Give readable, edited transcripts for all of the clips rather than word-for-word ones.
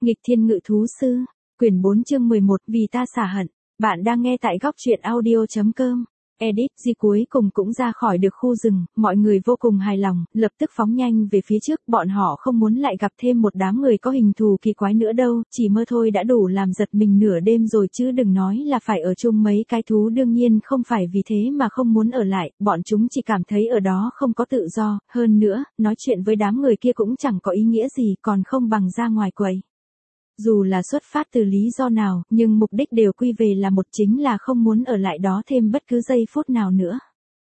Nghịch thiên ngự thú sư, quyển 4 chương 11, vì ta xả hận. Bạn đang nghe tại góc truyện audio.com. Edit, cuối cùng cũng ra khỏi được khu rừng, mọi người vô cùng hài lòng, lập tức phóng nhanh về phía trước, bọn họ không muốn lại gặp thêm một đám người có hình thù kỳ quái nữa đâu, chỉ mơ thôi đã đủ làm giật mình nửa đêm rồi chứ đừng nói là phải ở chung mấy cái thú. Đương nhiên không phải vì thế mà không muốn ở lại, bọn chúng chỉ cảm thấy ở đó không có tự do, hơn nữa, nói chuyện với đám người kia cũng chẳng có ý nghĩa gì, còn không bằng ra ngoài quầy. Dù là xuất phát từ lý do nào, nhưng mục đích đều quy về là một, chính là không muốn ở lại đó thêm bất cứ giây phút nào nữa.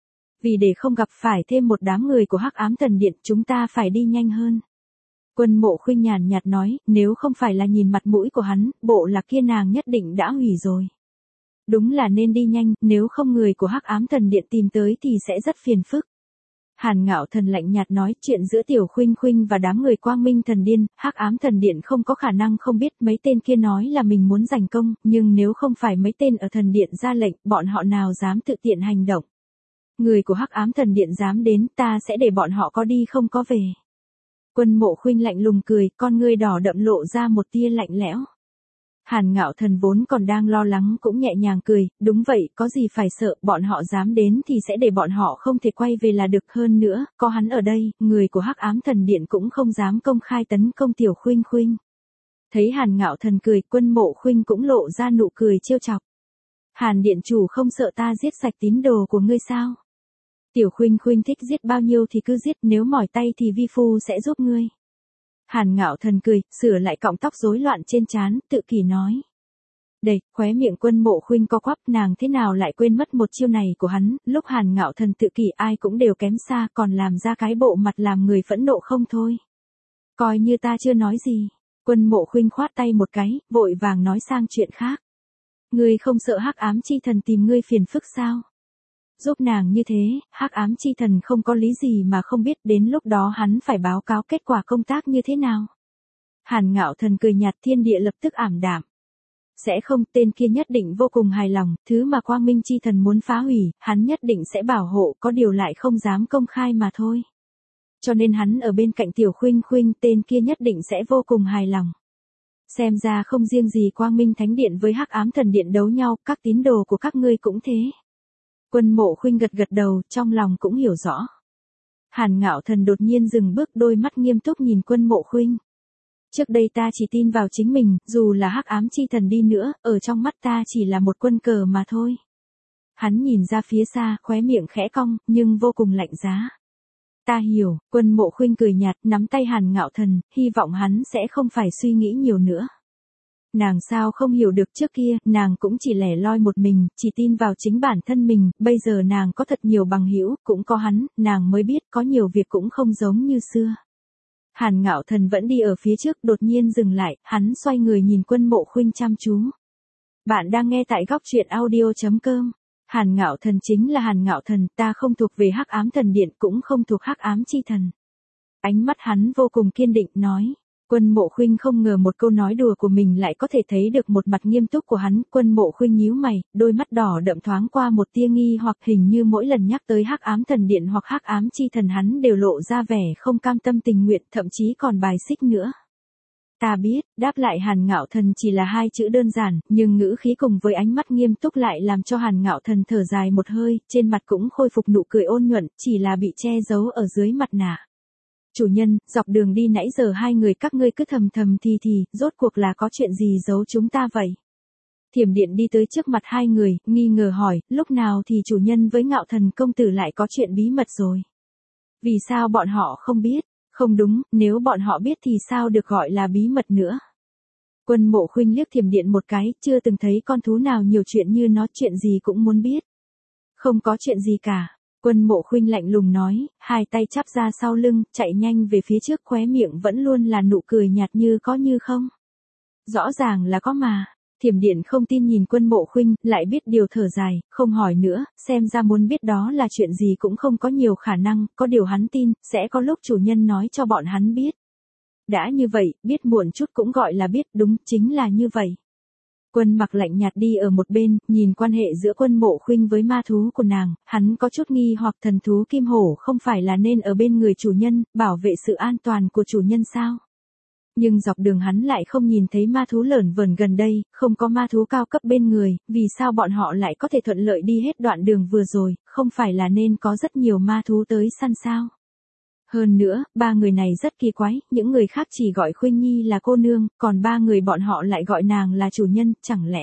Vì để không gặp phải thêm một đám người của Hắc Ám Thần Điện, chúng ta phải đi nhanh hơn. Quân Mộ Khuynh nhàn nhạt nói, nếu không phải là nhìn mặt mũi của hắn, bộ lạc kia nàng nhất định đã hủy rồi. Đúng là nên đi nhanh, nếu không người của Hắc Ám Thần Điện tìm tới thì sẽ rất phiền phức. Hàn Ngạo Thần lạnh nhạt nói, chuyện giữa Tiểu Khuynh Khuynh và đám người Quang Minh Thần Điên, Hắc Ám Thần Điện không có khả năng không biết. Mấy tên kia nói là mình muốn giành công, nhưng nếu không phải mấy tên ở Thần Điện ra lệnh, bọn họ nào dám tự tiện hành động. Người của Hắc Ám Thần Điện dám đến, ta sẽ để bọn họ có đi không có về. Quân Mộ Khuynh lạnh lùng cười, con ngươi đỏ đậm lộ ra một tia lạnh lẽo. Hàn Ngạo Thần vốn còn đang lo lắng cũng nhẹ nhàng cười, đúng vậy, có gì phải sợ, bọn họ dám đến thì sẽ để bọn họ không thể quay về là được. Hơn nữa, có hắn ở đây, người của Hắc Ám Thần Điện cũng không dám công khai tấn công Tiểu Khuynh Khuynh. Thấy Hàn Ngạo Thần cười, Quân Mộ Khuynh cũng lộ ra nụ cười trêu chọc. Hàn Điện chủ không sợ ta giết sạch tín đồ của ngươi sao? Tiểu Khuynh Khuynh thích giết bao nhiêu thì cứ giết, nếu mỏi tay thì vi phu sẽ giúp ngươi. Hàn Ngạo Thần cười, sửa lại cọng tóc rối loạn trên trán, tự kỷ nói. Đây, khóe miệng Quân Mộ Khuynh co quắp, nàng thế nào lại quên mất một chiêu này của hắn, lúc Hàn Ngạo Thần tự kỷ ai cũng đều kém xa, còn làm ra cái bộ mặt làm người phẫn nộ không thôi. Coi như ta chưa nói gì. Quân Mộ Khuynh khoát tay một cái, vội vàng nói sang chuyện khác. Ngươi không sợ Hắc Ám Chi Thần tìm ngươi phiền phức sao? Giúp nàng như thế, Hắc Ám Chi Thần không có lý gì mà không biết, đến lúc đó hắn phải báo cáo kết quả công tác như thế nào. Hàn Ngạo Thần cười nhạt, thiên địa lập tức ảm đạm. Sẽ không, tên kia nhất định vô cùng hài lòng, thứ mà Quang Minh Chi Thần muốn phá hủy, hắn nhất định sẽ bảo hộ, có điều lại không dám công khai mà thôi. Cho nên hắn ở bên cạnh Tiểu Khuynh Khuynh, tên kia nhất định sẽ vô cùng hài lòng. Xem ra không riêng gì Quang Minh Thánh Điện với Hắc Ám Thần Điện đấu nhau, các tín đồ của các ngươi cũng thế. Quân Mộ Khuynh gật gật đầu, trong lòng cũng hiểu rõ. Hàn Ngạo Thần đột nhiên dừng bước, đôi mắt nghiêm túc nhìn Quân Mộ Khuynh. Trước đây ta chỉ tin vào chính mình, dù là Hắc Ám Chi Thần đi nữa, ở trong mắt ta chỉ là một quân cờ mà thôi. Hắn nhìn ra phía xa, khóe miệng khẽ cong, nhưng vô cùng lạnh giá. Ta hiểu, Quân Mộ Khuynh cười nhạt, nắm tay Hàn Ngạo Thần, hy vọng hắn sẽ không phải suy nghĩ nhiều nữa. Nàng sao không hiểu được, trước kia, nàng cũng chỉ lẻ loi một mình, chỉ tin vào chính bản thân mình, bây giờ nàng có thật nhiều bằng hữu, cũng có hắn, nàng mới biết có nhiều việc cũng không giống như xưa. Hàn Ngạo Thần vẫn đi ở phía trước, đột nhiên dừng lại, hắn xoay người nhìn Quân Mộ Khuynh chăm chú. Bạn đang nghe tại góc truyện audio.com. Hàn Ngạo Thần chính là Hàn Ngạo Thần, ta không thuộc về Hắc Ám Thần Điện, cũng không thuộc Hắc Ám Chi Thần. Ánh mắt hắn vô cùng kiên định, nói. Quân Mộ Khuynh không ngờ một câu nói đùa của mình lại có thể thấy được một mặt nghiêm túc của hắn. Quân Mộ Khuynh nhíu mày, đôi mắt đỏ đậm thoáng qua một tia nghi hoặc, hình như mỗi lần nhắc tới Hắc Ám Thần Điện hoặc Hắc Ám Chi Thần hắn đều lộ ra vẻ không cam tâm tình nguyện, thậm chí còn bài xích nữa. Ta biết, đáp lại Hàn Ngạo Thần chỉ là hai chữ đơn giản, nhưng ngữ khí cùng với ánh mắt nghiêm túc lại làm cho Hàn Ngạo Thần thở dài một hơi, trên mặt cũng khôi phục nụ cười ôn nhuận, chỉ là bị che giấu ở dưới mặt nạ. Chủ nhân, dọc đường đi nãy giờ hai người các ngươi cứ thầm thầm thì, rốt cuộc là có chuyện gì giấu chúng ta vậy? Thiểm Điện đi tới trước mặt hai người, nghi ngờ hỏi, lúc nào thì chủ nhân với Ngạo Thần công tử lại có chuyện bí mật rồi? Vì sao bọn họ không biết? Không đúng, nếu bọn họ biết thì sao được gọi là bí mật nữa? Quân Mộ Khuynh liếc Thiểm Điện một cái, chưa từng thấy con thú nào nhiều chuyện như nó, chuyện gì cũng muốn biết. Không có chuyện gì cả. Quân Mộ Khuynh lạnh lùng nói, hai tay chắp ra sau lưng, chạy nhanh về phía trước, khóe miệng vẫn luôn là nụ cười nhạt như có như không. Rõ ràng là có mà. Thiểm Điện không tin nhìn Quân Mộ Khuynh, lại biết điều thở dài, không hỏi nữa, xem ra muốn biết đó là chuyện gì cũng không có nhiều khả năng, có điều hắn tin, sẽ có lúc chủ nhân nói cho bọn hắn biết. Đã như vậy, biết muộn chút cũng gọi là biết, đúng, chính là như vậy. Quân Mặc lạnh nhạt đi ở một bên, nhìn quan hệ giữa Quân Mộ Khuynh với ma thú của nàng, hắn có chút nghi hoặc, thần thú kim hổ không phải là nên ở bên người chủ nhân, bảo vệ sự an toàn của chủ nhân sao? Nhưng dọc đường hắn lại không nhìn thấy ma thú lởn vởn gần đây, không có ma thú cao cấp bên người, vì sao bọn họ lại có thể thuận lợi đi hết đoạn đường vừa rồi, không phải là nên có rất nhiều ma thú tới săn sao? Hơn nữa, ba người này rất kỳ quái, những người khác chỉ gọi Khuynh Nhi là cô nương, còn ba người bọn họ lại gọi nàng là chủ nhân, chẳng lẽ?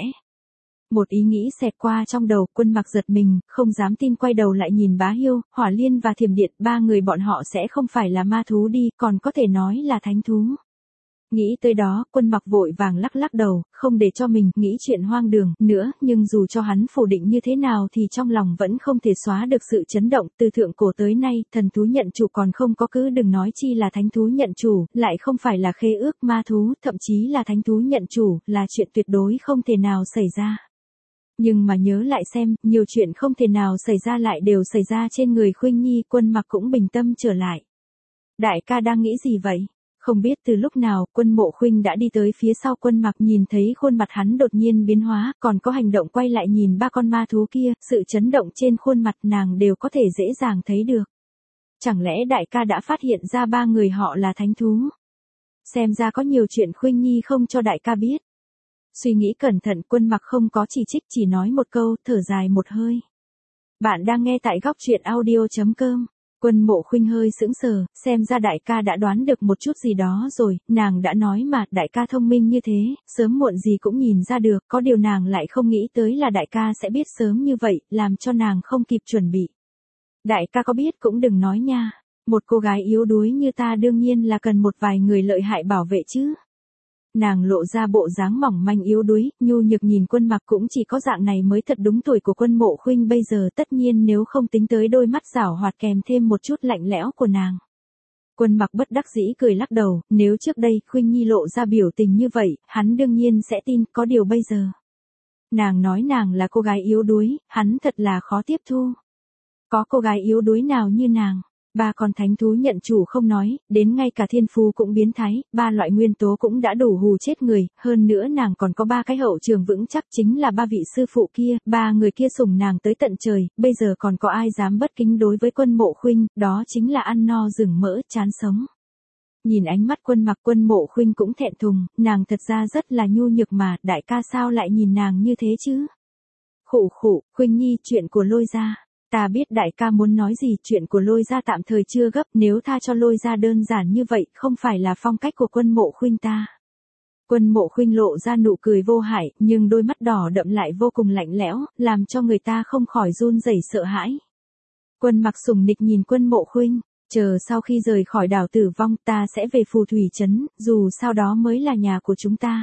Một ý nghĩ xẹt qua trong đầu, Quân Mặc giật mình, không dám tin quay đầu lại nhìn Bá Hiêu, Hỏa Liên và Thiểm Điện, ba người bọn họ sẽ không phải là ma thú đi, còn có thể nói là thánh thú. Nghĩ tới đó, Quân Mặc vội vàng lắc lắc đầu, không để cho mình nghĩ chuyện hoang đường nữa, nhưng dù cho hắn phủ định như thế nào thì trong lòng vẫn không thể xóa được sự chấn động, từ thượng cổ tới nay, thần thú nhận chủ còn không có, cứ đừng nói chi là thánh thú nhận chủ, lại không phải là khế ước ma thú, thậm chí là thánh thú nhận chủ, là chuyện tuyệt đối không thể nào xảy ra. Nhưng mà nhớ lại xem, nhiều chuyện không thể nào xảy ra lại đều xảy ra trên người Khuynh Nhi, Quân Mặc cũng bình tâm trở lại. Đại ca đang nghĩ gì vậy? Không biết từ lúc nào, Quân Mộ Khuynh đã đi tới phía sau Quân Mặc, nhìn thấy khuôn mặt hắn đột nhiên biến hóa, còn có hành động quay lại nhìn ba con ma thú kia, sự chấn động trên khuôn mặt nàng đều có thể dễ dàng thấy được. Chẳng lẽ đại ca đã phát hiện ra ba người họ là thánh thú? Xem ra có nhiều chuyện Khuynh Nhi không cho đại ca biết. Suy nghĩ cẩn thận, Quân Mặc không có chỉ trích, chỉ nói một câu, thở dài một hơi. Bạn đang nghe tại góc truyện audio.com. Quân Mộ Khuynh hơi sững sờ, xem ra đại ca đã đoán được một chút gì đó rồi, nàng đã nói mà, đại ca thông minh như thế, sớm muộn gì cũng nhìn ra được, có điều nàng lại không nghĩ tới là đại ca sẽ biết sớm như vậy, làm cho nàng không kịp chuẩn bị. Đại ca có biết cũng đừng nói nha, một cô gái yếu đuối như ta đương nhiên là cần một vài người lợi hại bảo vệ chứ. Nàng lộ ra bộ dáng mỏng manh yếu đuối, nhu nhược nhìn Quân Mặc, cũng chỉ có dạng này mới thật đúng tuổi của Quân Mộ Khuynh bây giờ, tất nhiên nếu không tính tới đôi mắt giảo hoạt kèm thêm một chút lạnh lẽo của nàng. Quân Mặc bất đắc dĩ cười lắc đầu, nếu trước đây Khuynh Nhi lộ ra biểu tình như vậy, hắn đương nhiên sẽ tin, có điều bây giờ. Nàng nói nàng là cô gái yếu đuối, hắn thật là khó tiếp thu. Có cô gái yếu đuối nào như nàng? Ba con thánh thú nhận chủ không nói, đến ngay cả thiên phú cũng biến thái, ba loại nguyên tố cũng đã đủ hù chết người, hơn nữa nàng còn có ba cái hậu trường vững chắc, chính là ba vị sư phụ kia, ba người kia sủng nàng tới tận trời, bây giờ còn có ai dám bất kính đối với Quân Mộ Khuynh, đó chính là ăn no rừng mỡ, chán sống. Nhìn ánh mắt Quân Mặc, Quân Mộ Khuynh cũng thẹn thùng, nàng thật ra rất là nhu nhược mà, đại ca sao lại nhìn nàng như thế chứ? Khụ khụ, Khuynh Nhi, chuyện của Lôi gia. Ta biết đại ca muốn nói gì, chuyện của Lôi gia tạm thời chưa gấp, nếu tha cho Lôi gia đơn giản như vậy, không phải là phong cách của Quân Mộ Khuynh ta. Quân Mộ Khuynh lộ ra nụ cười vô hại, nhưng đôi mắt đỏ đậm lại vô cùng lạnh lẽo, làm cho người ta không khỏi run rẩy sợ hãi. Quân Mặc sùng nịch nhìn Quân Mộ Khuynh, chờ sau khi rời khỏi đảo Tử Vong ta sẽ về Phù Thủy Trấn, dù sao đó mới là nhà của chúng ta.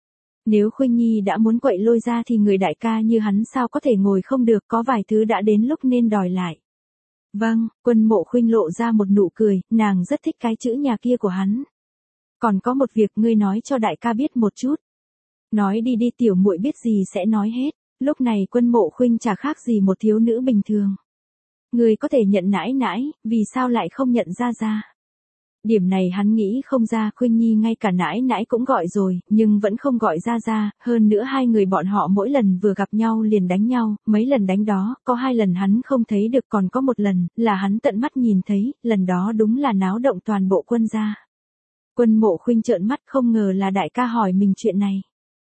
Nếu Khuynh Nhi đã muốn quậy Lôi ra thì người đại ca như hắn sao có thể ngồi không được, có vài thứ đã đến lúc nên đòi lại. Vâng, Quân Mộ Khuynh lộ ra một nụ cười, nàng rất thích cái chữ nhà kia của hắn. Còn có một việc ngươi nói cho đại ca biết một chút. Nói đi đi, tiểu muội biết gì sẽ nói hết. Lúc này Quân Mộ Khuynh chả khác gì một thiếu nữ bình thường. Ngươi có thể nhận nãi nãi, vì sao lại không nhận ra ra? Điểm này hắn nghĩ không ra, Khuynh Nhi ngay cả nãi nãi cũng gọi rồi, nhưng vẫn không gọi ra, hơn nữa hai người bọn họ mỗi lần vừa gặp nhau liền đánh nhau, mấy lần đánh đó, có 2 lần hắn không thấy được, còn có 1 lần, là hắn tận mắt nhìn thấy, lần đó đúng là náo động toàn bộ Quân gia. Quân Mộ Khuynh trợn mắt, không ngờ là đại ca hỏi mình chuyện này.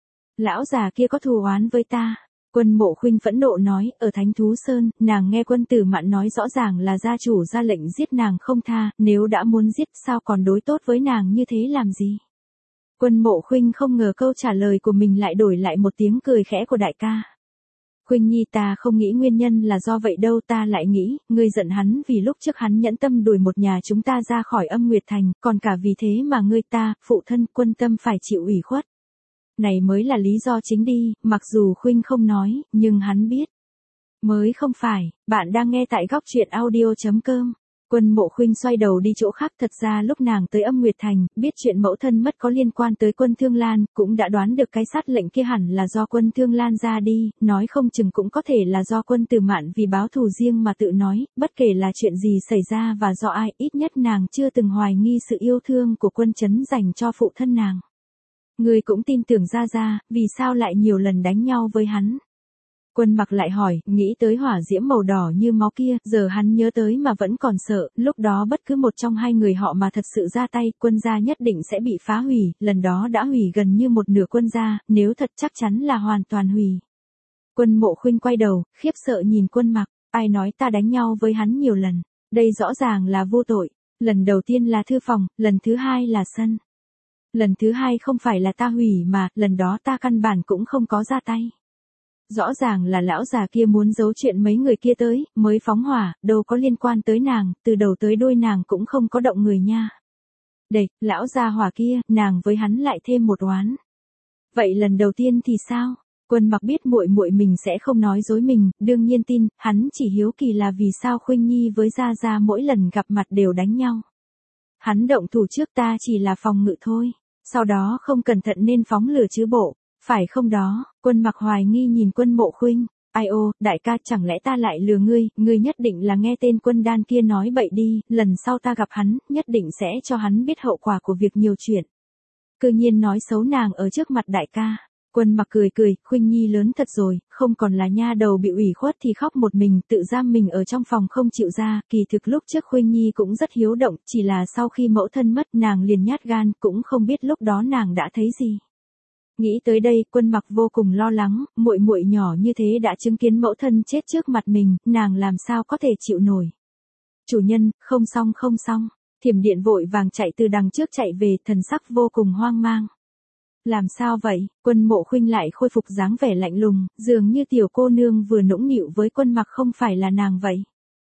Lão già kia có thù oán với ta. Quân Mộ Khuynh phẫn nộ nói, ở Thánh Thú Sơn, nàng nghe Quân Tử Mạn nói rõ ràng là gia chủ ra lệnh giết nàng không tha, nếu đã muốn giết sao còn đối tốt với nàng như thế làm gì? Quân Mộ Khuynh không ngờ câu trả lời của mình lại đổi lại một tiếng cười khẽ của đại ca. Khuynh Nhi, ta không nghĩ nguyên nhân là do vậy đâu, ta lại nghĩ, ngươi giận hắn vì lúc trước hắn nhẫn tâm đuổi một nhà chúng ta ra khỏi Âm Nguyệt Thành, còn cả vì thế mà ngươi ta, phụ thân Quân Tâm phải chịu ủy khuất. Này mới là lý do chính đi, mặc dù Khuynh không nói, nhưng hắn biết. Mới không phải, bạn đang nghe tại góc truyện audio.com. Quân Mộ Khuynh xoay đầu đi chỗ khác, thật ra lúc nàng tới Âm Nguyệt Thành, biết chuyện mẫu thân mất có liên quan tới Quân Thương Lan, cũng đã đoán được cái sát lệnh kia hẳn là do Quân Thương Lan ra đi, nói không chừng cũng có thể là do Quân Tử Mạn vì báo thù riêng mà tự nói, bất kể là chuyện gì xảy ra và do ai, ít nhất nàng chưa từng hoài nghi sự yêu thương của Quân Trấn dành cho phụ thân nàng. Người cũng tin tưởng ra, vì sao lại nhiều lần đánh nhau với hắn? Quân Mặc lại hỏi, nghĩ tới hỏa diễm màu đỏ như máu kia, giờ hắn nhớ tới mà vẫn còn sợ, lúc đó bất cứ một trong hai người họ mà thật sự ra tay, quân gia nhất định sẽ bị phá hủy, lần đó đã hủy gần như một nửa quân gia, nếu thật chắc chắn là hoàn toàn hủy. Quân Mộ Khuynh quay đầu, khiếp sợ nhìn Quân Mặc, ai nói ta đánh nhau với hắn nhiều lần, đây rõ ràng là vô tội, lần đầu tiên là thư phòng, lần thứ hai là sân. Lần thứ hai không phải là ta hủy mà, lần đó ta căn bản cũng không có ra tay. Rõ ràng là lão già kia muốn giấu chuyện mấy người kia tới, mới phóng hỏa, đâu có liên quan tới nàng, từ đầu tới đuôi nàng cũng không có động người nha. Đây, lão già hỏa kia, nàng với hắn lại thêm một oán. Vậy lần đầu tiên thì sao? Quân Mặc biết muội muội mình sẽ không nói dối mình, đương nhiên tin, hắn chỉ hiếu kỳ là vì sao Khuynh Nhi với Gia Gia mỗi lần gặp mặt đều đánh nhau. Hắn động thủ trước ta chỉ là phòng ngự thôi, sau đó không cẩn thận nên phóng lửa chứ bộ. Phải không đó? Quân Mặc hoài nghi nhìn Quân Mộ Khuynh, ai ô, đại ca chẳng lẽ ta lại lừa ngươi nhất định là nghe tên Quân Đan kia nói bậy đi, lần sau ta gặp hắn, nhất định sẽ cho hắn biết hậu quả của việc nhiều chuyện. Cư nhiên nói xấu nàng ở trước mặt đại ca. Quân Mặc cười, Khuynh Nhi lớn thật rồi, không còn là nha đầu bị ủy khuất thì khóc một mình, tự giam mình ở trong phòng không chịu ra, kỳ thực lúc trước Khuynh Nhi cũng rất hiếu động, chỉ là sau khi mẫu thân mất nàng liền nhát gan, cũng không biết lúc đó nàng đã thấy gì. Nghĩ tới đây, Quân Mặc vô cùng lo lắng, muội muội nhỏ như thế đã chứng kiến mẫu thân chết trước mặt mình, nàng làm sao có thể chịu nổi. Chủ nhân, không xong. Thiểm Điện vội vàng chạy từ đằng trước chạy về, thần sắc vô cùng hoang mang. Làm sao vậy? Quân Mộ Khuynh lại khôi phục dáng vẻ lạnh lùng, dường như tiểu cô nương vừa nũng nịu với Quân Mặc không phải là nàng vậy.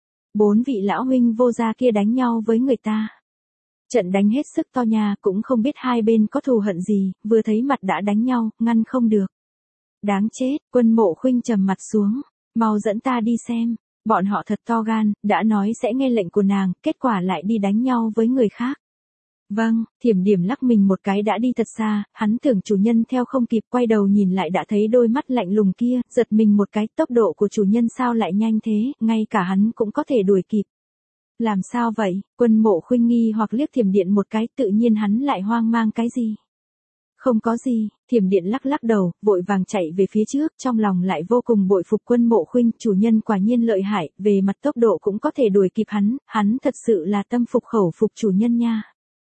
4 vị lão huynh vô gia kia đánh nhau với người ta. Trận đánh hết sức to nha, cũng không biết hai bên có thù hận gì, vừa thấy mặt đã đánh nhau, ngăn không được. Đáng chết, Quân Mộ Khuynh trầm mặt xuống, mau dẫn ta đi xem, bọn họ thật to gan, đã nói sẽ nghe lệnh của nàng, kết quả lại đi đánh nhau với người khác. Vâng, Thiểm Điểm lắc mình một cái đã đi thật xa, hắn tưởng chủ nhân theo không kịp, quay đầu nhìn lại đã thấy đôi mắt lạnh lùng kia, giật mình một cái, tốc độ của chủ nhân sao lại nhanh thế, ngay cả hắn cũng có thể đuổi kịp. Làm sao vậy? Quân Mộ Khuynh nghi hoặc liếc Thiểm Điện một cái, tự nhiên hắn lại hoang mang cái gì? Không có gì, Thiểm Điện lắc đầu, vội vàng chạy về phía trước, trong lòng lại vô cùng bội phục Quân Mộ Khuynh, chủ nhân quả nhiên lợi hại, về mặt tốc độ cũng có thể đuổi kịp hắn thật sự là tâm phục khẩu phục chủ nhân nha.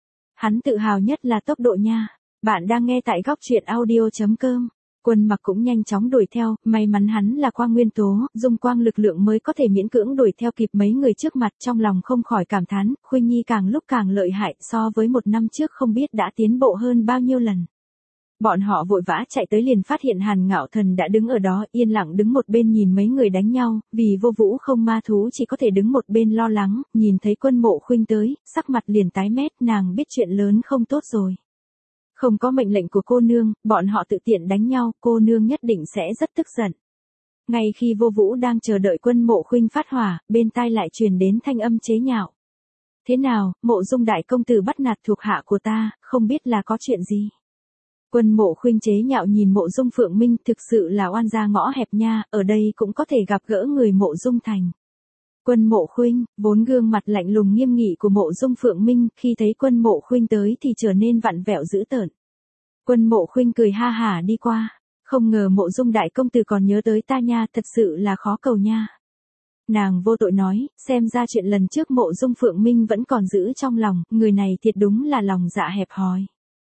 Hắn tự hào nhất là tốc độ nha. Bạn đang nghe tại góc truyện audio.com. Quân Mặc cũng nhanh chóng đuổi theo, may mắn hắn là quang nguyên tố, dung quang lực lượng mới có thể miễn cưỡng đuổi theo kịp mấy người trước mặt, trong lòng không khỏi cảm thán, Khuynh Nhi càng lúc càng lợi hại, so với một năm trước không biết đã tiến bộ hơn bao nhiêu lần. Bọn họ vội vã chạy tới liền phát hiện Hàn Ngạo Thần đã đứng ở đó, yên lặng đứng một bên nhìn mấy người đánh nhau, vì vô vũ không ma thú chỉ có thể đứng một bên lo lắng, nhìn thấy Quân Mộ Khuynh tới, sắc mặt liền tái mét, nàng biết chuyện lớn không tốt rồi. Không có mệnh lệnh của cô nương, bọn họ tự tiện đánh nhau, cô nương nhất định sẽ rất tức giận. Ngay khi vô vũ đang chờ đợi Quân Mộ Khuynh phát hỏa, bên tai lại truyền đến thanh âm chế nhạo. Thế nào, Mộ Dung đại công tử bắt nạt thuộc hạ của ta, không biết là có chuyện gì? Quân Mộ Khuynh chế nhạo nhìn Mộ Dung Phượng Minh, thực sự là oan gia ngõ hẹp nha, ở đây cũng có thể gặp gỡ người Mộ Dung thành. Quân Mộ Khuynh, vốn gương mặt lạnh lùng nghiêm nghị của Mộ Dung Phượng Minh, khi thấy Quân Mộ Khuynh tới thì trở nên vặn vẹo dữ tợn. Quân Mộ Khuynh cười ha hả đi qua, không ngờ Mộ Dung đại công tử còn nhớ tới ta nha, thật sự là khó cầu nha. Nàng vô tội nói, xem ra chuyện lần trước Mộ Dung Phượng Minh vẫn còn giữ trong lòng, người này thiệt đúng là lòng dạ hẹp hòi.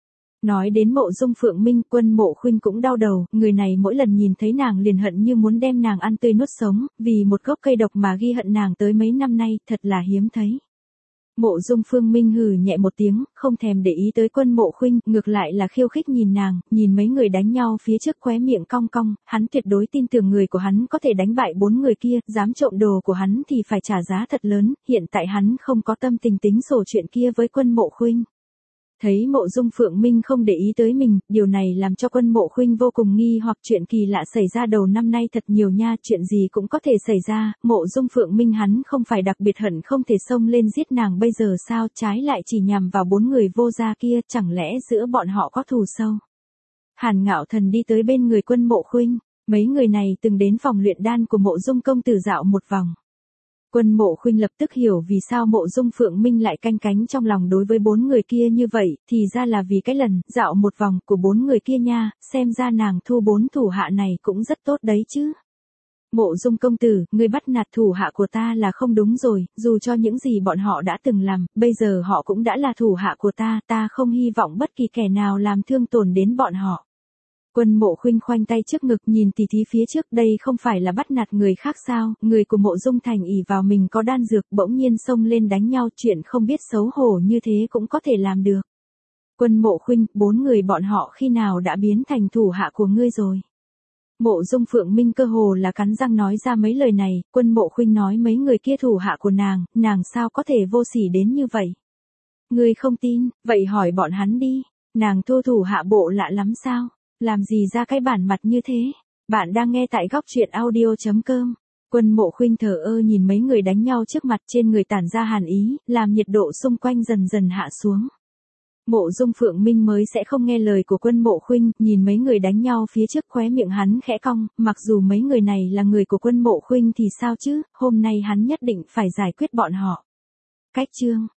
Nói đến Mộ Dung Phượng Minh, Quân Mộ Khuynh cũng đau đầu, người này mỗi lần nhìn thấy nàng liền hận như muốn đem nàng ăn tươi nuốt sống, vì một gốc cây độc mà ghi hận nàng tới mấy năm nay, thật là hiếm thấy. Mộ Dung Phương Minh hừ nhẹ một tiếng, không thèm để ý tới Quân Mộ Khuynh, ngược lại là khiêu khích nhìn nàng, nhìn mấy người đánh nhau phía trước khóe miệng cong cong, hắn tuyệt đối tin tưởng người của hắn có thể đánh bại 4 người kia, dám trộm đồ của hắn thì phải trả giá thật lớn, hiện tại hắn không có tâm tình tính sổ chuyện kia với Quân Mộ Khuynh. Thấy Mộ Dung Phượng Minh không để ý tới mình, điều này làm cho Quân Mộ Khuynh vô cùng nghi hoặc chuyện kỳ lạ xảy ra đầu năm nay thật nhiều nha, chuyện gì cũng có thể xảy ra, Mộ Dung Phượng Minh hắn không phải đặc biệt hận không thể xông lên giết nàng bây giờ sao, trái lại chỉ nhằm vào 4 người vô gia kia, chẳng lẽ giữa bọn họ có thù sâu. Hàn Ngạo Thần đi tới bên người Quân Mộ Khuynh, mấy người này từng đến phòng luyện đan của Mộ Dung công tử dạo một vòng. Quân Mộ Khuynh lập tức hiểu vì sao Mộ Dung Phượng Minh lại canh cánh trong lòng đối với 4 người kia như vậy, thì ra là vì cái lần dạo một vòng của 4 người kia nha, xem ra nàng thu 4 thủ hạ này cũng rất tốt đấy chứ. Mộ Dung công tử, ngươi bắt nạt thủ hạ của ta là không đúng rồi, dù cho những gì bọn họ đã từng làm, bây giờ họ cũng đã là thủ hạ của ta không hy vọng bất kỳ kẻ nào làm thương tổn đến bọn họ. Quân Mộ Khuynh khoanh tay trước ngực nhìn tỉ thí phía trước, đây không phải là bắt nạt người khác sao, người của Mộ Dung Thành ỷ vào mình có đan dược bỗng nhiên xông lên đánh nhau, chuyện không biết xấu hổ như thế cũng có thể làm được. Quân Mộ Khuynh, 4 người bọn họ khi nào đã biến thành thủ hạ của ngươi rồi? Mộ Dung Phượng Minh cơ hồ là cắn răng nói ra mấy lời này, Quân Mộ Khuynh nói mấy người kia thủ hạ của nàng sao có thể vô sỉ đến như vậy? Ngươi không tin, vậy hỏi bọn hắn đi, nàng thô thủ hạ bộ lạ lắm sao? Làm gì ra cái bản mặt như thế? Bạn đang nghe tại góc truyện audio.com. Quân Mộ Khuynh thờ ơ nhìn mấy người đánh nhau trước mặt, trên người tản ra hàn ý, làm nhiệt độ xung quanh dần dần hạ xuống. Mộ Dung Phượng Minh mới sẽ không nghe lời của Quân Mộ Khuynh, nhìn mấy người đánh nhau phía trước khóe miệng hắn khẽ cong, mặc dù mấy người này là người của Quân Mộ Khuynh thì sao chứ, hôm nay hắn nhất định phải giải quyết bọn họ. Cách chương